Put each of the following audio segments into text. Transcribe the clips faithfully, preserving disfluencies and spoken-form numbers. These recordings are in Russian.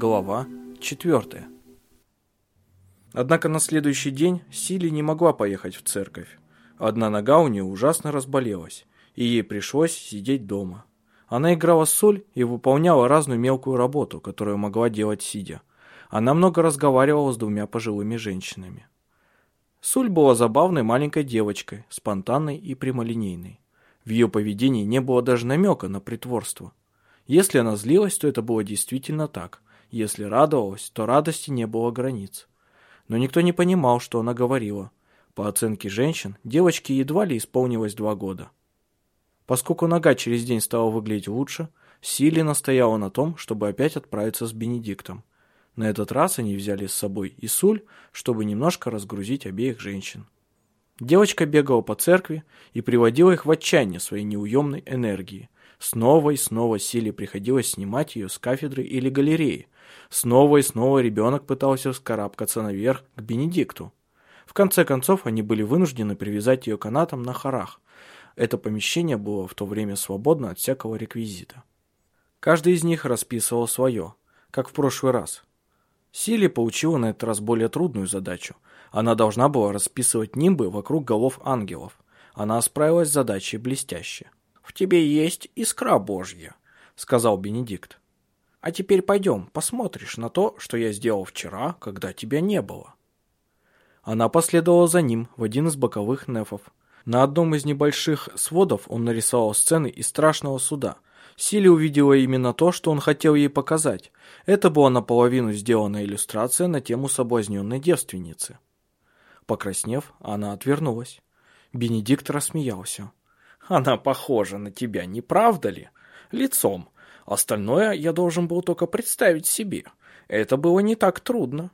Глава четвертая. Однако на следующий день Силли не могла поехать в церковь. Одна нога у нее ужасно разболелась, и ей пришлось сидеть дома. Она играла соль и выполняла разную мелкую работу, которую могла делать сидя. Она много разговаривала с двумя пожилыми женщинами. Соль была забавной маленькой девочкой, спонтанной и прямолинейной. В ее поведении не было даже намека на притворство. Если она злилась, то это было действительно так. Если радовалась, то радости не было границ. Но никто не понимал, что она говорила. По оценке женщин, девочке едва ли исполнилось два года. Поскольку нога через день стала выглядеть лучше, Силли настояла на том, чтобы опять отправиться с Бенедиктом. На этот раз они взяли с собой и Суль, чтобы немножко разгрузить обеих женщин. Девочка бегала по церкви и приводила их в отчаяние своей неуемной энергией. Снова и снова Силли приходилось снимать ее с кафедры или галереи. Снова и снова ребенок пытался вскарабкаться наверх к Бенедикту. В конце концов, они были вынуждены привязать ее канатом на хорах. Это помещение было в то время свободно от всякого реквизита. Каждый из них расписывал свое, как в прошлый раз. Силли получила на этот раз более трудную задачу. Она должна была расписывать нимбы вокруг голов ангелов. Она справилась с задачей блестяще. «В тебе есть искра Божья», — сказал Бенедикт. «А теперь пойдем, посмотришь на то, что я сделал вчера, когда тебя не было». Она последовала за ним в один из боковых нефов. На одном из небольших сводов он нарисовал сцены из страшного суда. Силли увидела именно то, что он хотел ей показать. Это была наполовину сделанная иллюстрация на тему соблазненной девственницы. Покраснев, она отвернулась. Бенедикт рассмеялся. «Она похожа на тебя, не правда ли? Лицом. Остальное я должен был только представить себе. Это было не так трудно».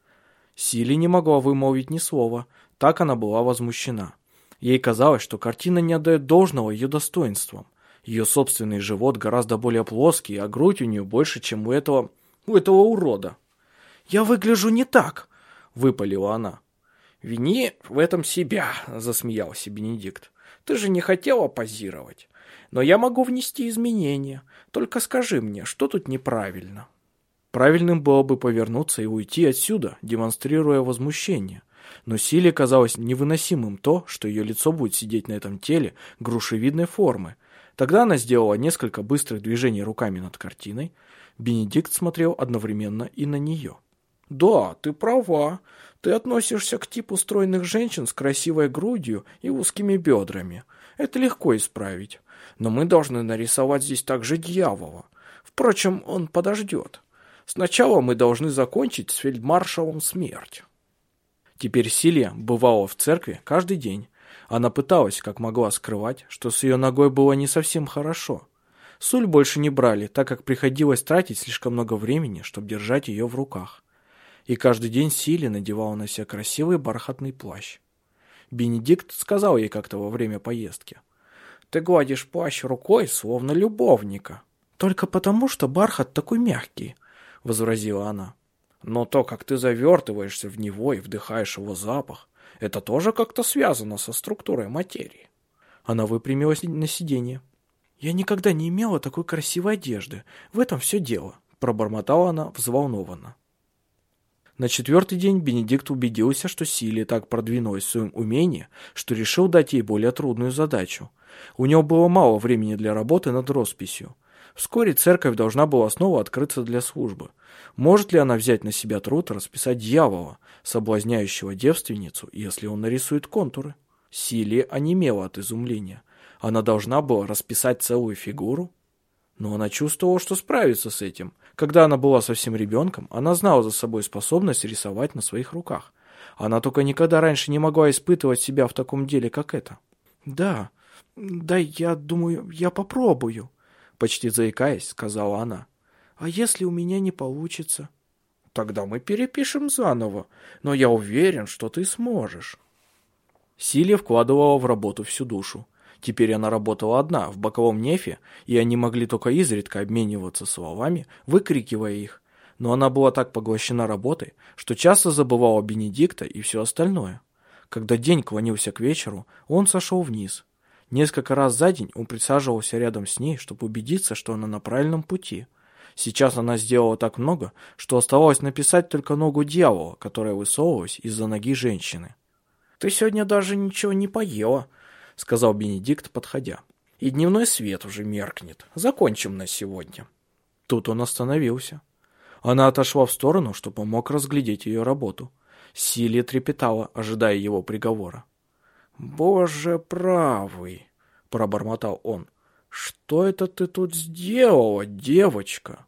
Силли не могла вымолвить ни слова. Так она была возмущена. Ей казалось, что картина не отдает должного ее достоинствам. Ее собственный живот гораздо более плоский, а грудь у нее больше, чем у этого... у этого урода. «Я выгляжу не так», — выпалила она. «Вини в этом себя», — засмеялся Бенедикт. «Ты же не хотела позировать. Но я могу внести изменения. Только скажи мне, что тут неправильно?» Правильным было бы повернуться и уйти отсюда, демонстрируя возмущение. Но Силе казалось невыносимым то, что ее лицо будет сидеть на этом теле грушевидной формы. Тогда она сделала несколько быстрых движений руками над картиной. Бенедикт смотрел одновременно и на нее. «Да, ты права. Ты относишься к типу стройных женщин с красивой грудью и узкими бедрами. Это легко исправить. Но мы должны нарисовать здесь также дьявола. Впрочем, он подождет. Сначала мы должны закончить с фельдмаршалом Смерть». Теперь Силия бывала в церкви каждый день. Она пыталась, как могла, скрывать, что с ее ногой было не совсем хорошо. Суль больше не брали, так как приходилось тратить слишком много времени, чтобы держать ее в руках. И каждый день Силия надевала на себя красивый бархатный плащ. Бенедикт сказал ей как-то во время поездки: «Ты гладишь плащ рукой, словно любовника». «Только потому, что бархат такой мягкий», — возразила она. «Но то, как ты завертываешься в него и вдыхаешь его запах, это тоже как-то связано со структурой материи». Она выпрямилась на сиденье. «Я никогда не имела такой красивой одежды. В этом все дело», — пробормотала она взволнованно. На четвертый день Бенедикт убедился, что Силия так продвинулась в своем умении, что решил дать ей более трудную задачу. У него было мало времени для работы над росписью. Вскоре церковь должна была снова открыться для службы. Может ли она взять на себя труд расписать дьявола, соблазняющего девственницу, если он нарисует контуры? Силия онемела от изумления. Она должна была расписать целую фигуру? Но она чувствовала, что справится с этим. Когда она была совсем ребенком, она знала за собой способность рисовать на своих руках. Она только никогда раньше не могла испытывать себя в таком деле, как это. «Да, да, я думаю, я попробую», — почти заикаясь, сказала она. «А если у меня не получится?» «Тогда мы перепишем заново, но я уверен, что ты сможешь». Силия вкладывала в работу всю душу. Теперь она работала одна, в боковом нефе, и они могли только изредка обмениваться словами, выкрикивая их. Но она была так поглощена работой, что часто забывала Бенедикта и все остальное. Когда день клонился к вечеру, он сошел вниз. Несколько раз за день он присаживался рядом с ней, чтобы убедиться, что она на правильном пути. Сейчас она сделала так много, что оставалось написать только ногу дьявола, которая высовывалась из-за ноги женщины. «Ты сегодня даже ничего не поела», — сказал Бенедикт, подходя. «И дневной свет уже меркнет. Закончим на сегодня». Тут он остановился. Она отошла в сторону, чтобы он мог разглядеть ее работу. Силия трепетала, ожидая его приговора. «Боже правый!» — пробормотал он. «Что это ты тут сделала, девочка?»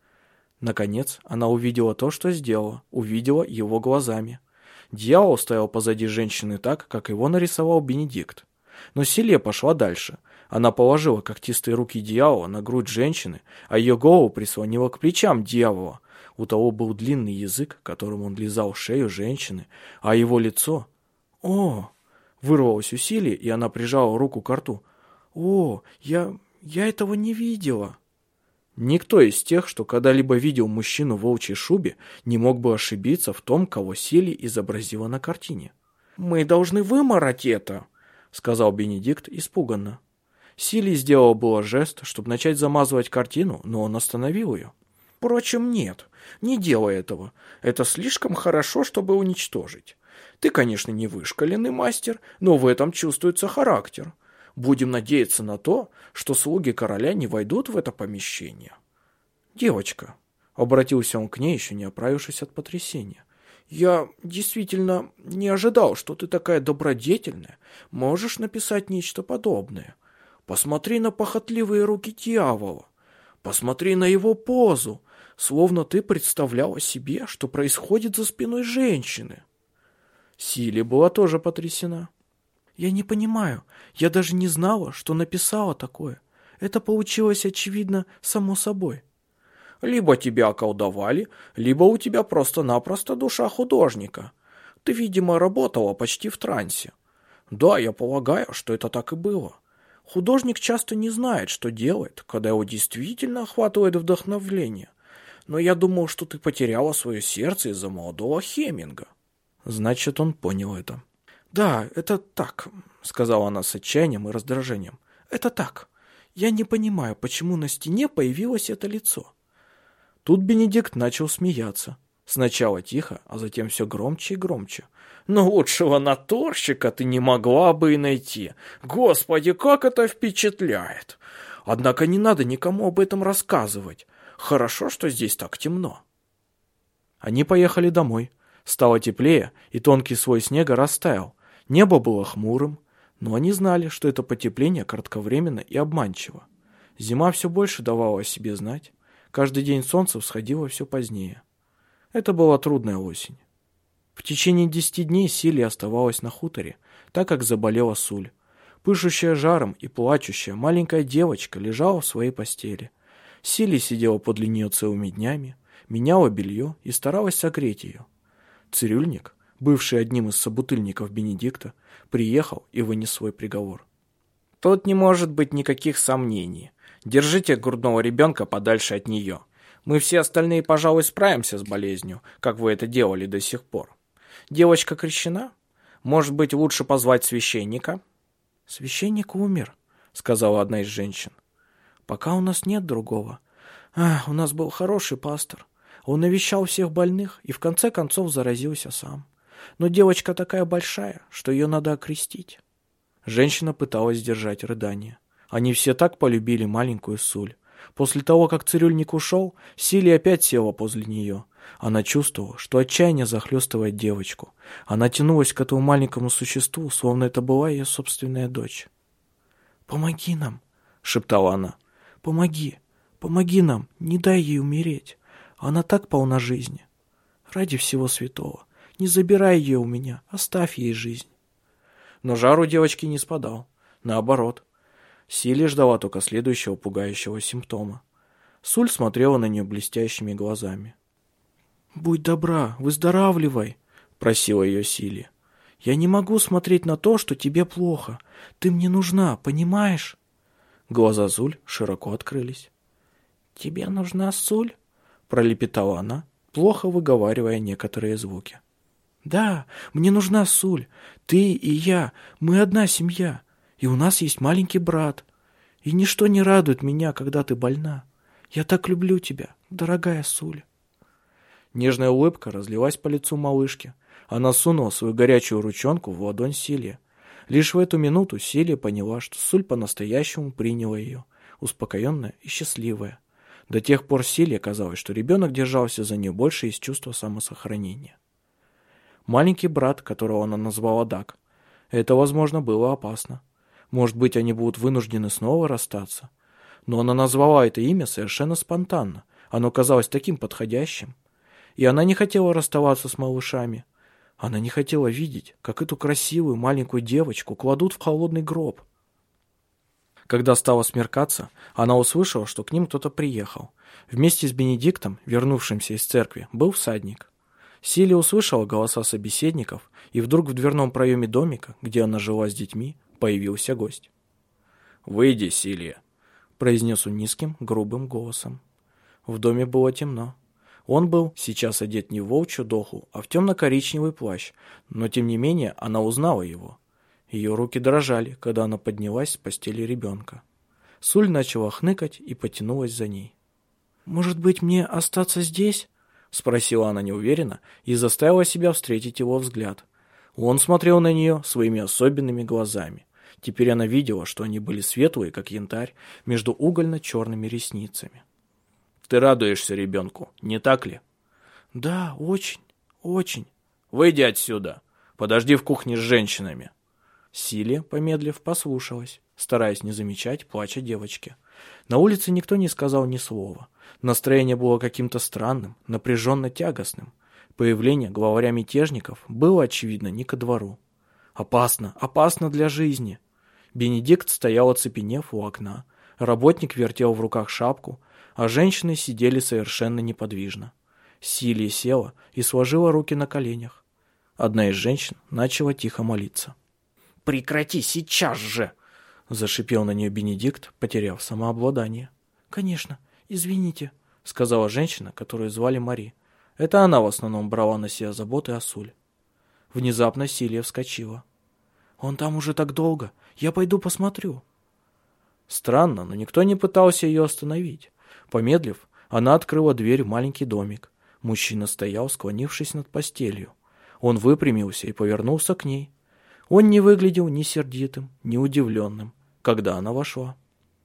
Наконец она увидела то, что сделала, увидела его глазами. Дьявол стоял позади женщины так, как его нарисовал Бенедикт. Но Силия пошла дальше. Она положила когтистые руки дьявола на грудь женщины, а ее голову прислонила к плечам дьявола. У того был длинный язык, которым он лизал шею женщины, а его лицо... «О!» — вырвалось у Силии, и она прижала руку к рту. «О, я... я этого не видела!» Никто из тех, что когда-либо видел мужчину в волчьей шубе, не мог бы ошибиться в том, кого Силия изобразила на картине. «Мы должны вымороть это!» — сказал Бенедикт испуганно. Силия сделала было жест, чтобы начать замазывать картину, но он остановил ее. «Впрочем, нет, не делай этого. Это слишком хорошо, чтобы уничтожить. Ты, конечно, не вышкаленный мастер, но в этом чувствуется характер. Будем надеяться на то, что слуги короля не войдут в это помещение». «Девочка», — обратился он к ней, еще не оправившись от потрясения, «я действительно не ожидал, что ты такая добродетельная, можешь написать нечто подобное. Посмотри на похотливые руки дьявола, посмотри на его позу, словно ты представляла себе, что происходит за спиной женщины». Силия была тоже потрясена. «Я не понимаю, я даже не знала, что написала такое. Это получилось, очевидно, само собой». «Либо тебя околдовали, либо у тебя просто-напросто душа художника. Ты, видимо, работала почти в трансе. Да, я полагаю, что это так и было. Художник часто не знает, что делает, когда его действительно охватывает вдохновление. Но я думал, что ты потеряла свое сердце из-за молодого Хеминга». Значит, он понял это. «Да, это так», — сказала она с отчаянием и раздражением. «Это так. Я не понимаю, почему на стене появилось это лицо». Тут Бенедикт начал смеяться. Сначала тихо, а затем все громче и громче. «Но лучшего натурщика ты не могла бы и найти. Господи, как это впечатляет! Однако не надо никому об этом рассказывать. Хорошо, что здесь так темно». Они поехали домой. Стало теплее, и тонкий слой снега растаял. Небо было хмурым, но они знали, что это потепление кратковременно и обманчиво. Зима все больше давала о себе знать. Каждый день солнце всходило все позднее. Это была трудная осень. В течение десяти дней Силия оставалась на хуторе, так как заболела Суль. Пышущая жаром и плачущая маленькая девочка лежала в своей постели. Силия сидела подле нее целыми днями, меняла белье и старалась согреть ее. Цирюльник, бывший одним из собутыльников Бенедикта, приехал и вынес свой приговор. «Тут не может быть никаких сомнений. Держите грудного ребенка подальше от нее. Мы все остальные, пожалуй, справимся с болезнью, как вы это делали до сих пор. Девочка крещена? Может быть, лучше позвать священника?» «Священник умер», — сказала одна из женщин. «Пока у нас нет другого. А, у нас был хороший пастор. Он навещал всех больных и в конце концов заразился сам. Но девочка такая большая, что ее надо окрестить». Женщина пыталась сдержать рыдание. Они все так полюбили маленькую Суль. После того, как цирюльник ушел, Силия опять села возле нее. Она чувствовала, что отчаяние захлестывает девочку. Она тянулась к этому маленькому существу, словно это была ее собственная дочь. «Помоги нам», — шептала она. «Помоги, помоги нам, не дай ей умереть. Она так полна жизни. Ради всего святого, не забирай ее у меня, оставь ей жизнь». Но жар у девочки не спадал. Наоборот. Силия ждала только следующего пугающего симптома. Суль смотрела на нее блестящими глазами. «Будь добра, выздоравливай», — просила ее Силия. «Я не могу смотреть на то, что тебе плохо. Ты мне нужна, понимаешь?» Глаза Суль широко открылись. «Тебе нужна Суль?» — пролепетала она, плохо выговаривая некоторые звуки. «Да, мне нужна Суль. Ты и я, мы одна семья. И у нас есть маленький брат. И ничто не радует меня, когда ты больна. Я так люблю тебя, дорогая Суль». Нежная улыбка разлилась по лицу малышки. Она сунула свою горячую ручонку в ладонь Силе. Лишь в эту минуту Силия поняла, что Суль по-настоящему приняла ее, успокоенная и счастливая. До тех пор Силе казалось, что ребенок держался за нее больше из чувства самосохранения. Маленький брат, которого она назвала Даг, это, возможно, было опасно. Может быть, они будут вынуждены снова расстаться. Но она назвала это имя совершенно спонтанно. Оно казалось таким подходящим. И она не хотела расставаться с малышами. Она не хотела видеть, как эту красивую маленькую девочку кладут в холодный гроб. Когда стало смеркаться, она услышала, что к ним кто-то приехал. Вместе с Бенедиктом, вернувшимся из церкви, был всадник. Силия услышала голоса собеседников, и вдруг в дверном проеме домика, где она жила с детьми, появился гость. «Выйди, Силия», — произнес он низким, грубым голосом. В доме было темно. Он был сейчас одет не в волчью доху, а в темно-коричневый плащ, но тем не менее она узнала его. Ее руки дрожали, когда она поднялась с постели ребенка. Суль начала хныкать и потянулась за ней. «Может быть, мне остаться здесь?» — спросила она неуверенно и заставила себя встретить его взгляд. Он смотрел на нее своими особенными глазами. Теперь она видела, что они были светлые, как янтарь, между угольно-черными ресницами. «Ты радуешься ребенку, не так ли?» «Да, очень, очень». «Выйди отсюда. Подожди в кухне с женщинами». Силия, помедлив, послушалась, стараясь не замечать плача девочки. На улице никто не сказал ни слова. Настроение было каким-то странным, напряженно-тягостным. Появление главаря мятежников было, очевидно, не ко двору. Опасно, опасно для жизни. Бенедикт стоял, оцепенев у окна. Работник вертел в руках шапку, а женщины сидели совершенно неподвижно. Силия села и сложила руки на коленях. Одна из женщин начала тихо молиться. «Прекрати сейчас же!» — зашипел на нее Бенедикт, потеряв самообладание. «Конечно, извините», — сказала женщина, которую звали Мари. Это она в основном брала на себя заботы о Суль. Внезапно Силия вскочила. «Он там уже так долго. Я пойду посмотрю». Странно, но никто не пытался ее остановить. Помедлив, она открыла дверь в маленький домик. Мужчина стоял, склонившись над постелью. Он выпрямился и повернулся к ней. Он не выглядел ни сердитым, ни удивленным, когда она вошла.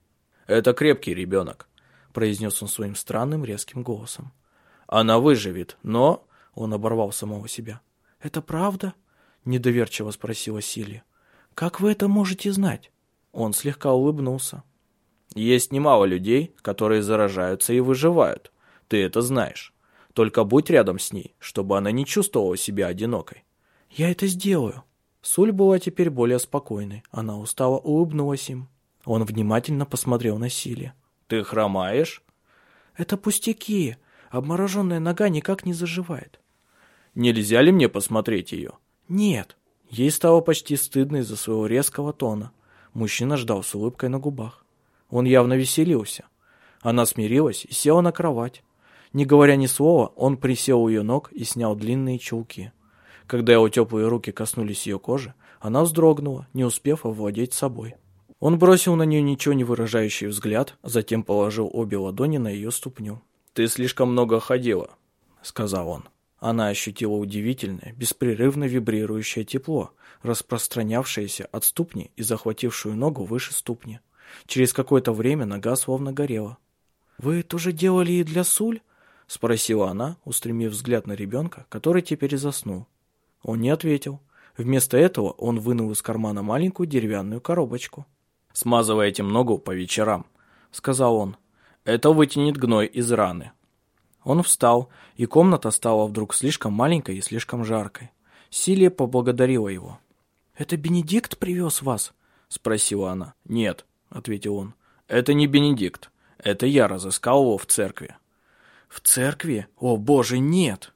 «Это крепкий ребенок», — произнес он своим странным резким голосом. «Она выживет, но...» — он оборвал самого себя. «Это правда?» — недоверчиво спросила Силия. «Как вы это можете знать?» Он слегка улыбнулся. «Есть немало людей, которые заражаются и выживают. Ты это знаешь. Только будь рядом с ней, чтобы она не чувствовала себя одинокой». «Я это сделаю». Суль была теперь более спокойной. Она устало улыбнулась им. Он внимательно посмотрел на Силия. «Ты хромаешь?» «Это пустяки. Обмороженная нога никак не заживает». «Нельзя ли мне посмотреть ее?» «Нет». Ей стало почти стыдно из-за своего резкого тона. Мужчина ждал с улыбкой на губах. Он явно веселился. Она смирилась и села на кровать. Не говоря ни слова, он присел у ее ног и снял длинные чулки. Когда его теплые руки коснулись ее кожи, она вздрогнула, не успев овладеть собой. Он бросил на нее ничего не выражающий взгляд, затем положил обе ладони на ее ступню. «Ты слишком много ходила», — сказал он. Она ощутила удивительное, беспрерывно вибрирующее тепло, распространявшееся от ступни и захватившую ногу выше ступни. Через какое-то время нога словно горела. «Вы это уже делали и для Суль?» — спросила она, устремив взгляд на ребенка, который теперь заснул. Он не ответил. Вместо этого он вынул из кармана маленькую деревянную коробочку. «Смазывай этим ногу по вечерам», — сказал он. «Это вытянет гной из раны». Он встал, и комната стала вдруг слишком маленькой и слишком жаркой. Силия поблагодарила его. «Это Бенедикт привез вас?» — спросила она. «Нет», — ответил он. «Это не Бенедикт. Это я разыскал его в церкви». «В церкви? О, боже, нет!»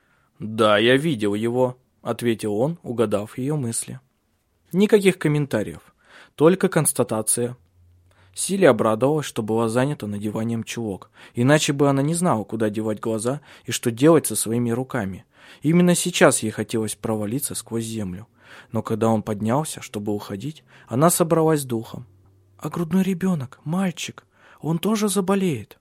«Да, я видел его», — ответил он, угадав ее мысли. Никаких комментариев, только констатация. Силия обрадовалась, что была занята надеванием чулок, иначе бы она не знала, куда девать глаза и что делать со своими руками. Именно сейчас ей хотелось провалиться сквозь землю. Но когда он поднялся, чтобы уходить, она собралась с духом. «А грудной ребенок, мальчик, он тоже заболеет?»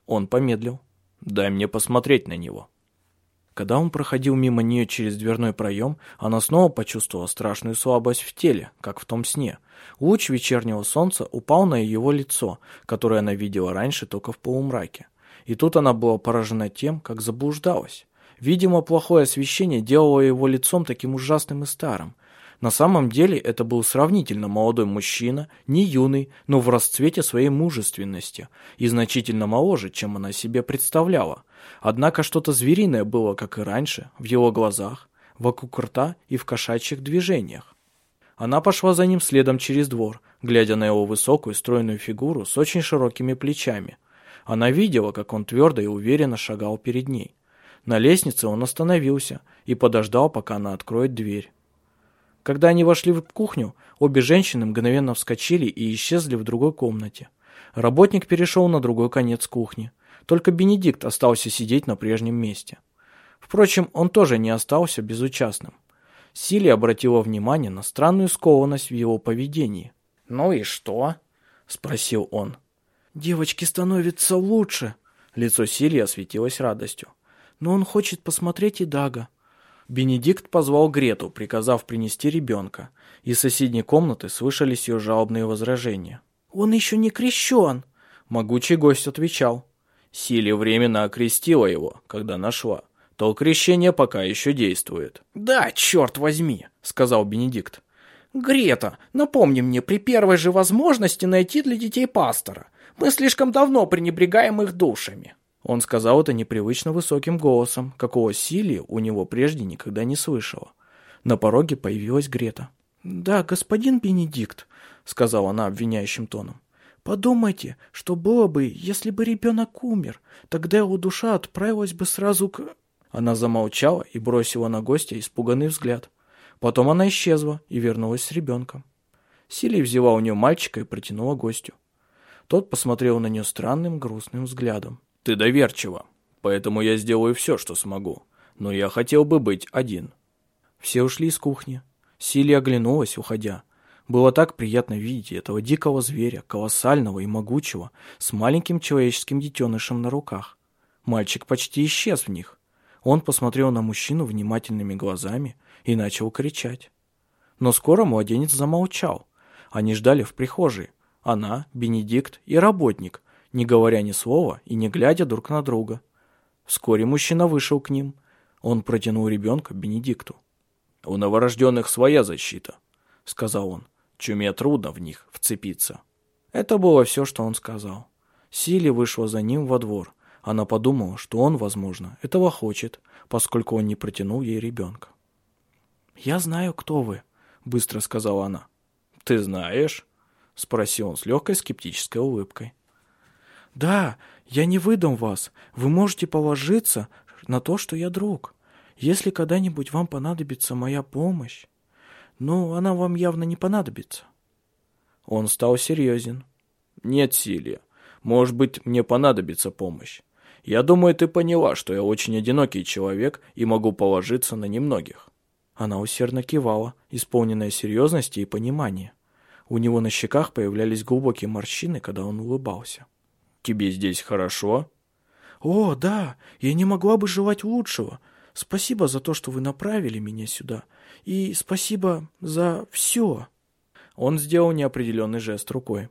Он помедлил. «Дай мне посмотреть на него». Когда он проходил мимо нее через дверной проем, она снова почувствовала страшную слабость в теле, как в том сне. Луч вечернего солнца упал на его лицо, которое она видела раньше только в полумраке. И тут она была поражена тем, как заблуждалась. Видимо, плохое освещение делало его лицом таким ужасным и старым. На самом деле это был сравнительно молодой мужчина, не юный, но в расцвете своей мужественности, и значительно моложе, чем она себе представляла. Однако что-то звериное было, как и раньше, в его глазах, вокруг рта и в кошачьих движениях. Она пошла за ним следом через двор, глядя на его высокую стройную фигуру с очень широкими плечами. Она видела, как он твердо и уверенно шагал перед ней. На лестнице он остановился и подождал, пока она откроет дверь. Когда они вошли в кухню, обе женщины мгновенно вскочили и исчезли в другой комнате. Работник перешел на другой конец кухни. Только Бенедикт остался сидеть на прежнем месте. Впрочем, он тоже не остался безучастным. Силли обратила внимание на странную скованность в его поведении. «Ну и что?» – спросил он. «Девочке становится лучше». Лицо Силли осветилось радостью. «Но он хочет посмотреть и Дага». Бенедикт позвал Грету, приказав принести ребенка. Из соседней комнаты слышались ее жалобные возражения. «Он еще не крещен!» Могучий гость отвечал. Силли временно окрестила его, когда нашла. То крещение пока еще действует. «Да, черт возьми!» — сказал Бенедикт. «Грета, напомни мне при первой же возможности найти для детей пастора. Мы слишком давно пренебрегаем их душами». Он сказал это непривычно высоким голосом, какого Силли у него прежде никогда не слышала. На пороге появилась Грета. «Да, господин Бенедикт», — сказала она обвиняющим тоном, — «подумайте, что было бы, если бы ребенок умер, тогда его душа отправилась бы сразу к...» Она замолчала и бросила на гостя испуганный взгляд. Потом она исчезла и вернулась с ребенком. Силли взяла у нее мальчика и протянула гостю. Тот посмотрел на нее странным грустным взглядом. «Ты доверчива, поэтому я сделаю все, что смогу, но я хотел бы быть один». Все ушли из кухни. Силли оглянулась, уходя. Было так приятно видеть этого дикого зверя, колоссального и могучего, с маленьким человеческим детенышем на руках. Мальчик почти исчез в них. Он посмотрел на мужчину внимательными глазами и начал кричать. Но скоро младенец замолчал. Они ждали в прихожей. Она, Бенедикт и работник, не говоря ни слова и не глядя друг на друга. Вскоре мужчина вышел к ним. Он протянул ребенка Бенедикту. «У новорожденных своя защита», — сказал он. «Чуме трудно в них вцепиться». Это было все, что он сказал. Силли вышла за ним во двор. Она подумала, что он, возможно, этого хочет, поскольку он не протянул ей ребенка. «Я знаю, кто вы», — быстро сказала она. «Ты знаешь?» — спросил он с легкой скептической улыбкой. «Да, я не выдам вас. Вы можете положиться на то, что я друг. Если когда-нибудь вам понадобится моя помощь, но она вам явно не понадобится». Он стал серьезен. «Нет, Силли, может быть, мне понадобится помощь. Я думаю, ты поняла, что я очень одинокий человек и могу положиться на немногих». Она усердно кивала, исполненная серьезности и понимания. У него на щеках появлялись глубокие морщины, когда он улыбался. «Тебе здесь хорошо?» «О, да, я не могла бы желать лучшего. Спасибо за то, что вы направили меня сюда. И спасибо за все». Он сделал неопределенный жест рукой.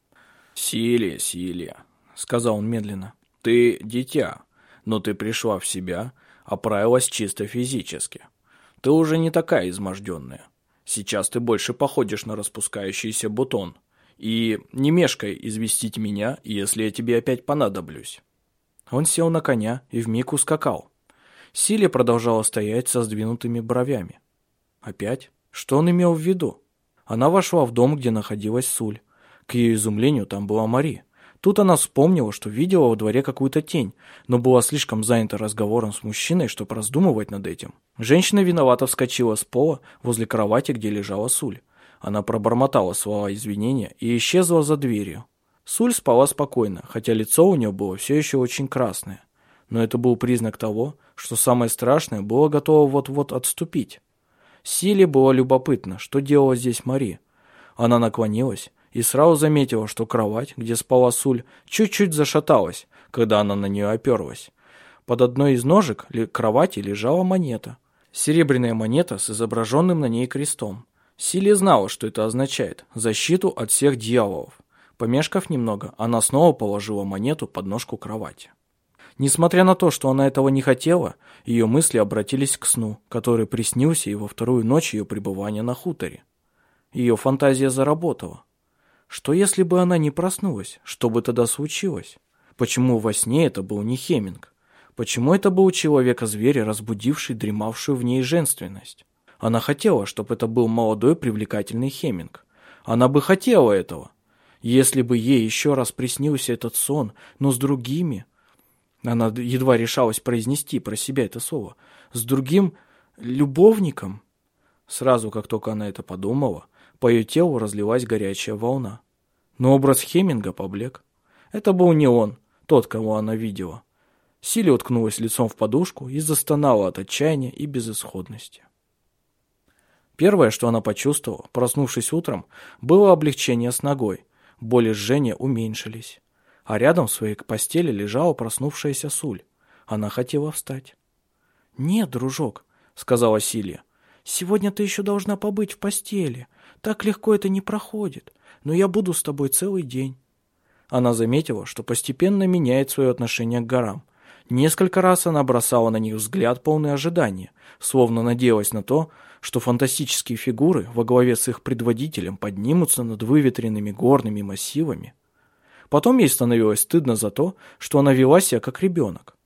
«Силли, Силли», — сказал он медленно, — «ты дитя, но ты пришла в себя, оправилась чисто физически. Ты уже не такая изможденная. Сейчас ты больше походишь на распускающийся бутон. И не мешкай известить меня, если я тебе опять понадоблюсь». Он сел на коня и вмиг ускакал. Силли продолжала стоять со сдвинутыми бровями. Опять? Что он имел в виду? Она вошла в дом, где находилась Суль. К ее изумлению там была Мари. Тут она вспомнила, что видела во дворе какую-то тень, но была слишком занята разговором с мужчиной, чтобы раздумывать над этим. Женщина виновато вскочила с пола возле кровати, где лежала Суль. Она пробормотала слова извинения и исчезла за дверью. Суль спала спокойно, хотя лицо у нее было все еще очень красное. Но это был признак того, что самое страшное было готово вот-вот отступить. Силли было любопытно, что делала здесь Мари. Она наклонилась и сразу заметила, что кровать, где спала Суль, чуть-чуть зашаталась, когда она на нее оперлась. Под одной из ножек кровати лежала монета. Серебряная монета с изображенным на ней крестом. Силия знала, что это означает – защиту от всех дьяволов. Помешкав немного, она снова положила монету под ножку кровати. Несмотря на то, что она этого не хотела, ее мысли обратились к сну, который приснился ей во вторую ночь ее пребывания на хуторе. Ее фантазия заработала. Что если бы она не проснулась? Что бы тогда случилось? Почему во сне это был не Хеминг? Почему это был человека-зверь, разбудивший дремавшую в ней женственность? Она хотела, чтобы это был молодой привлекательный Хеминг. Она бы хотела этого. Если бы ей еще раз приснился этот сон, но с другими... Она едва решалась произнести про себя это слово. С другим любовником. Сразу, как только она это подумала, по ее телу разлилась горячая волна. Но образ Хеминга поблек. Это был не он, тот, кого она видела. Силия уткнулась лицом в подушку и застонала от отчаяния и безысходности. Первое, что она почувствовала, проснувшись утром, было облегчение с ногой. Боли жжения уменьшились. А рядом в своей постели лежала проснувшаяся Суль. Она хотела встать. «Нет, дружок», — сказала Силия, — «сегодня ты еще должна побыть в постели. Так легко это не проходит. Но я буду с тобой целый день». Она заметила, что постепенно меняет свое отношение к горам. Несколько раз она бросала на них взгляд, полный ожидания, словно надеялась на то, что фантастические фигуры во главе с их предводителем поднимутся над выветренными горными массивами. Потом ей становилось стыдно за то, что она вела себя как ребенок.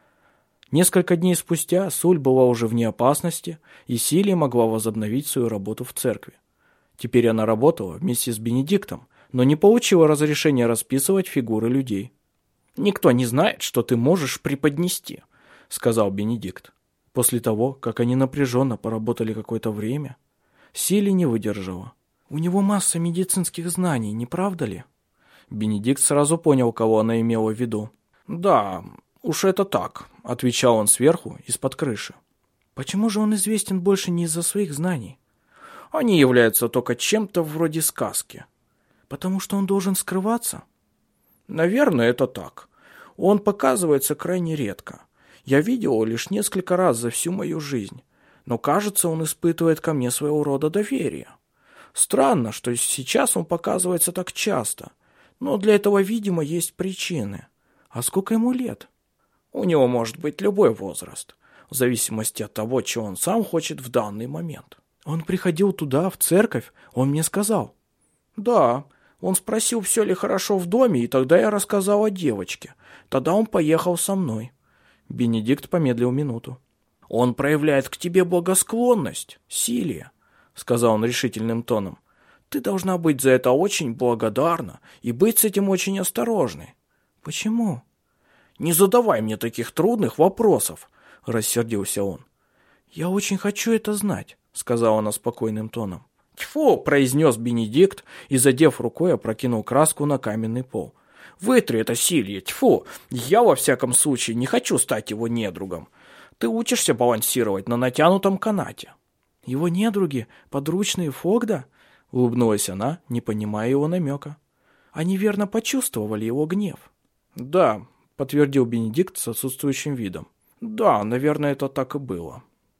Несколько дней спустя Суль была уже вне опасности, и Силия могла возобновить свою работу в церкви. Теперь она работала вместе с Бенедиктом, но не получила разрешения расписывать фигуры людей. «Никто не знает, что ты можешь преподнести», — сказал Бенедикт. После того, как они напряженно поработали какое-то время, Силия не выдержала. «У него масса медицинских знаний, не правда ли?» Бенедикт сразу понял, кого она имела в виду. «Да, уж это так», — отвечал он сверху, из-под крыши. «Почему же он известен больше не из-за своих знаний?» «Они являются только чем-то вроде сказки». «Потому что он должен скрываться?» «Наверное, это так. Он показывается крайне редко. Я видел его лишь несколько раз за всю мою жизнь, но, кажется, он испытывает ко мне своего рода доверие. Странно, что сейчас он показывается так часто, но для этого, видимо, есть причины. А сколько ему лет?» «У него может быть любой возраст, в зависимости от того, чего он сам хочет в данный момент». «Он приходил туда, в церковь, он мне сказал». «Да». Он спросил, все ли хорошо в доме, и тогда я рассказал о девочке. Тогда он поехал со мной». Бенедикт помедлил минуту. «Он проявляет к тебе благосклонность, Силия», — сказал он решительным тоном. «Ты должна быть за это очень благодарна и быть с этим очень осторожной». «Почему?» «Не задавай мне таких трудных вопросов», — рассердился он. «Я очень хочу это знать», — сказала она спокойным тоном. «Тьфу!» — произнес Бенедикт и, задев рукой, опрокинул краску на каменный пол. «Вытри это, Силия! Тьфу! Я, во всяком случае, не хочу стать его недругом. Ты учишься балансировать на натянутом канате». «Его недруги — подручные Фогда?» — улыбнулась она, не понимая его намека. «Они верно почувствовали его гнев». «Да», — подтвердил Бенедикт с отсутствующим видом. «Да, наверное, это так и было».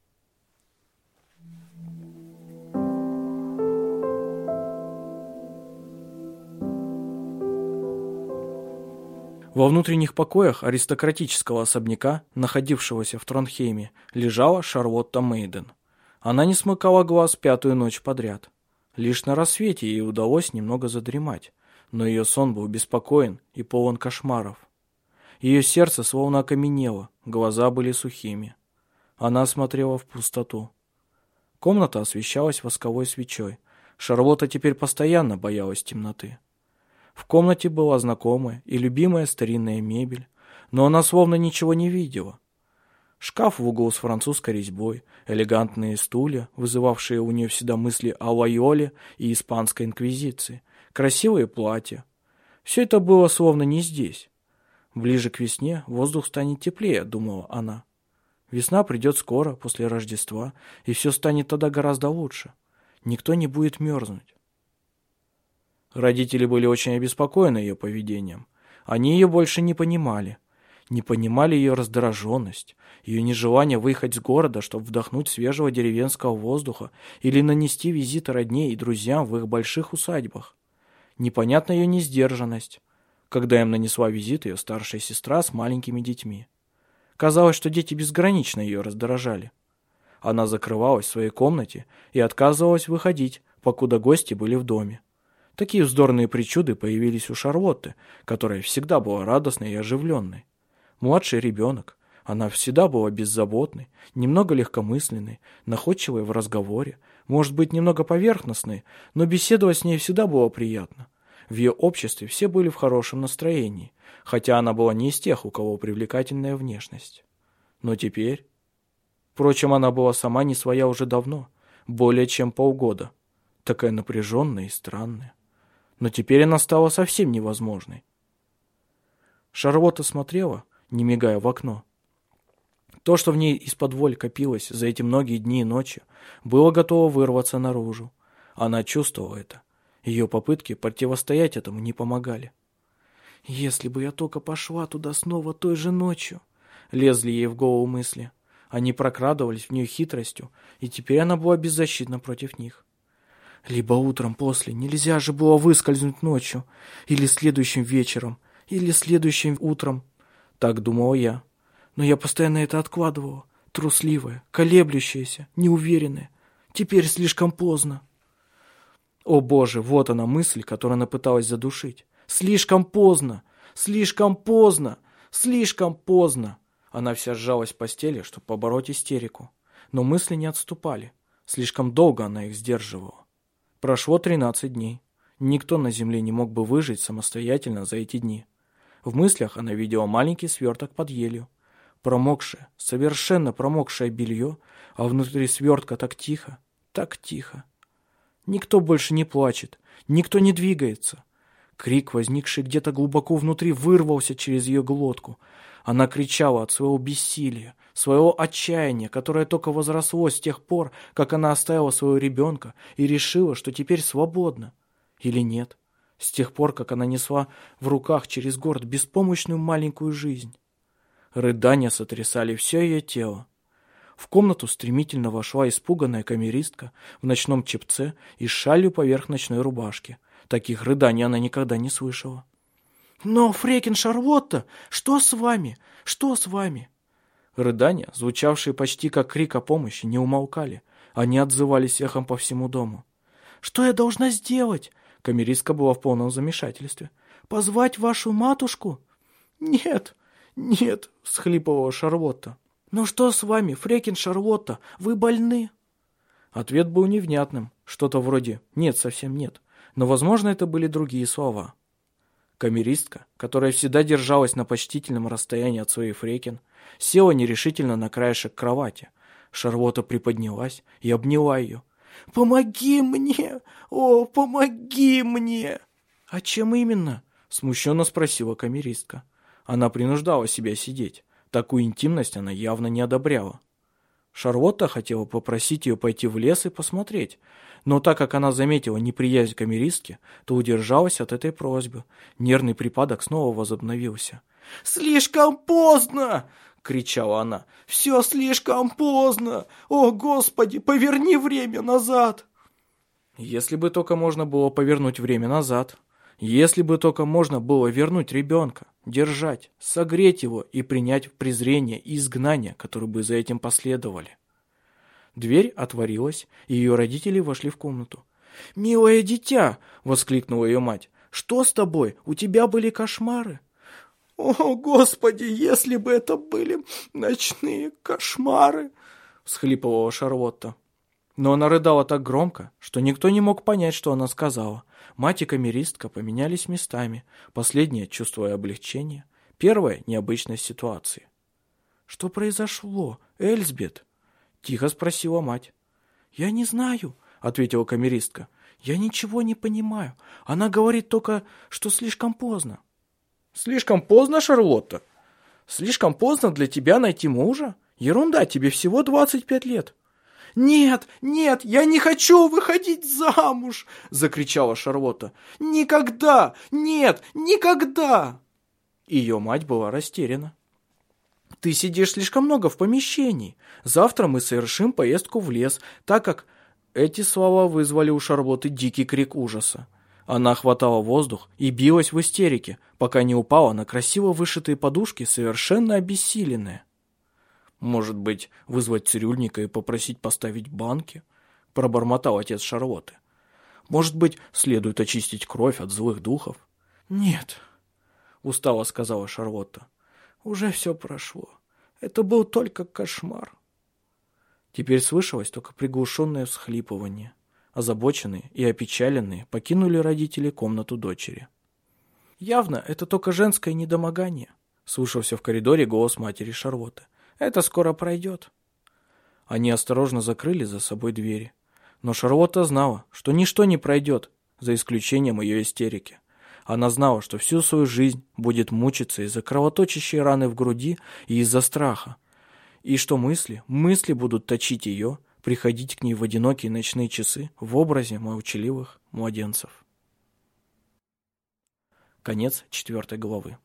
Во внутренних покоях аристократического особняка, находившегося в Тронхейме, лежала Шарлотта Мейден. Она не смыкала глаз пятую ночь подряд. Лишь на рассвете ей удалось немного задремать, но ее сон был беспокоен и полон кошмаров. Ее сердце словно окаменело, глаза были сухими. Она смотрела в пустоту. Комната освещалась восковой свечой. Шарлотта теперь постоянно боялась темноты. В комнате была знакомая и любимая старинная мебель, но она словно ничего не видела. Шкаф в углу с французской резьбой, элегантные стулья, вызывавшие у нее всегда мысли о Лойоле и испанской инквизиции, красивые платья. Все это было словно не здесь. Ближе к весне воздух станет теплее, думала она. Весна придет скоро, после Рождества, и все станет тогда гораздо лучше. Никто не будет мерзнуть. Родители были очень обеспокоены ее поведением. Они ее больше не понимали. Не понимали ее раздраженность, ее нежелание выехать с города, чтобы вдохнуть свежего деревенского воздуха или нанести визиты родне и друзьям в их больших усадьбах. Непонятна ее несдержанность, когда им нанесла визит ее старшая сестра с маленькими детьми. Казалось, что дети безгранично ее раздражали. Она закрывалась в своей комнате и отказывалась выходить, покуда гости были в доме. Такие вздорные причуды появились у Шарлотты, которая всегда была радостной и оживленной. Младший ребенок, она всегда была беззаботной, немного легкомысленной, находчивой в разговоре, может быть, немного поверхностной, но беседовать с ней всегда было приятно. В ее обществе все были в хорошем настроении, хотя она была не из тех, у кого привлекательная внешность. Но теперь... Впрочем, она была сама не своя уже давно, более чем полгода. Такая напряженная и странная. Но теперь она стала совсем невозможной. Шарлотта смотрела, не мигая, в окно. То, что в ней из-под воль копилось за эти многие дни и ночи, было готово вырваться наружу. Она чувствовала это. Ее попытки противостоять этому не помогали. «Если бы я только пошла туда снова той же ночью», — лезли ей в голову мысли. Они прокрадывались в нее хитростью, и теперь она была беззащитна против них. Либо утром после, нельзя же было выскользнуть ночью, или следующим вечером, или следующим утром. Так думала я. Но я постоянно это откладывала, трусливая, колеблющаяся, неуверенная. Теперь слишком поздно. О боже, вот она мысль, которую она пыталась задушить. Слишком поздно, слишком поздно, слишком поздно. Она вся сжалась в постели, чтобы побороть истерику. Но мысли не отступали. Слишком долго она их сдерживала. Прошло тринадцать дней. Никто на земле не мог бы выжить самостоятельно за эти дни. В мыслях она видела маленький сверток под елью. Промокшее, совершенно промокшее белье, а внутри свертка так тихо, так тихо. Никто больше не плачет, никто не двигается. Крик, возникший где-то глубоко внутри, вырвался через ее глотку. Она кричала от своего бессилия, своего отчаяния, которое только возросло с тех пор, как она оставила своего ребенка и решила, что теперь свободна. Или нет, с тех пор, как она несла в руках через город беспомощную маленькую жизнь. Рыдания сотрясали все ее тело. В комнату стремительно вошла испуганная камеристка в ночном чепце и с шалью поверх ночной рубашки. Таких рыданий она никогда не слышала. «Но, фрекин Шарлотта, что с вами? Что с вами?» Рыдания, звучавшие почти как крик о помощи, не умолкали. Они отзывались эхом по всему дому. «Что я должна сделать?» Камеристка была в полном замешательстве. «Позвать вашу матушку?» «Нет, нет», — всхлипывала Шарлотта. «Ну что с вами, фрекин Шарлотта, вы больны?» Ответ был невнятным, что-то вроде «нет, совсем нет», но, возможно, это были другие слова. Камеристка, которая всегда держалась на почтительном расстоянии от своей фрекин, села нерешительно на краешек кровати. Шарлотта приподнялась и обняла ее. «Помоги мне! О, помоги мне!» «А чем именно?» — смущенно спросила камеристка. Она принуждала себя сидеть. Такую интимность она явно не одобряла. Шарлотта хотела попросить ее пойти в лес и посмотреть, но так как она заметила неприязнь камеристки, то удержалась от этой просьбы. Нервный припадок снова возобновился. «Слишком поздно!» — кричала она. «Все слишком поздно! О, Господи, поверни время назад!» Если бы только можно было повернуть время назад, если бы только можно было вернуть ребенка, держать, согреть его и принять в презрение и изгнание, которые бы за этим последовали. Дверь отворилась, и ее родители вошли в комнату. «Милое дитя!» — воскликнула ее мать. «Что с тобой? У тебя были кошмары?» «О, Господи, если бы это были ночные кошмары!» — всхлипывала Шарлотта. Но она рыдала так громко, что никто не мог понять, что она сказала. Мать и камеристка поменялись местами, последняя чувствуя облегчение, первая — необычность ситуации. «Что произошло, Эльзбет?» — тихо спросила мать. «Я не знаю», — ответила камеристка. «Я ничего не понимаю. Она говорит только, что слишком поздно». «Слишком поздно, Шарлотта? Слишком поздно для тебя найти мужа? Ерунда, тебе всего двадцать пять лет». «Нет, нет, я не хочу выходить замуж!» — закричала Шарлотта. «Никогда! Нет, никогда!» Ее мать была растеряна. Ты сидишь слишком много в помещении. Завтра мы совершим поездку в лес, так как...» Эти слова вызвали у Шарлотты дикий крик ужаса. Она хватала воздух и билась в истерике, пока не упала на красиво вышитые подушки, совершенно обессиленная. «Может быть, вызвать цирюльника и попросить поставить банки?» – пробормотал отец Шарлотты. «Может быть, следует очистить кровь от злых духов?» «Нет», – устало сказала Шарлотта. «Уже все прошло. Это был только кошмар». Теперь слышалось только приглушенное всхлипывание. Озабоченные и опечаленные покинули родители комнату дочери. «Явно это только женское недомогание», — слышался в коридоре голос матери Шарлотты. «Это скоро пройдет». Они осторожно закрыли за собой двери. Но Шарлотта знала, что ничто не пройдет, за исключением ее истерики. Она знала, что всю свою жизнь будет мучиться из-за кровоточащей раны в груди и из-за страха. И что мысли, мысли будут точить ее, приходить к ней в одинокие ночные часы в образе молчаливых младенцев. Конец четвертой главы.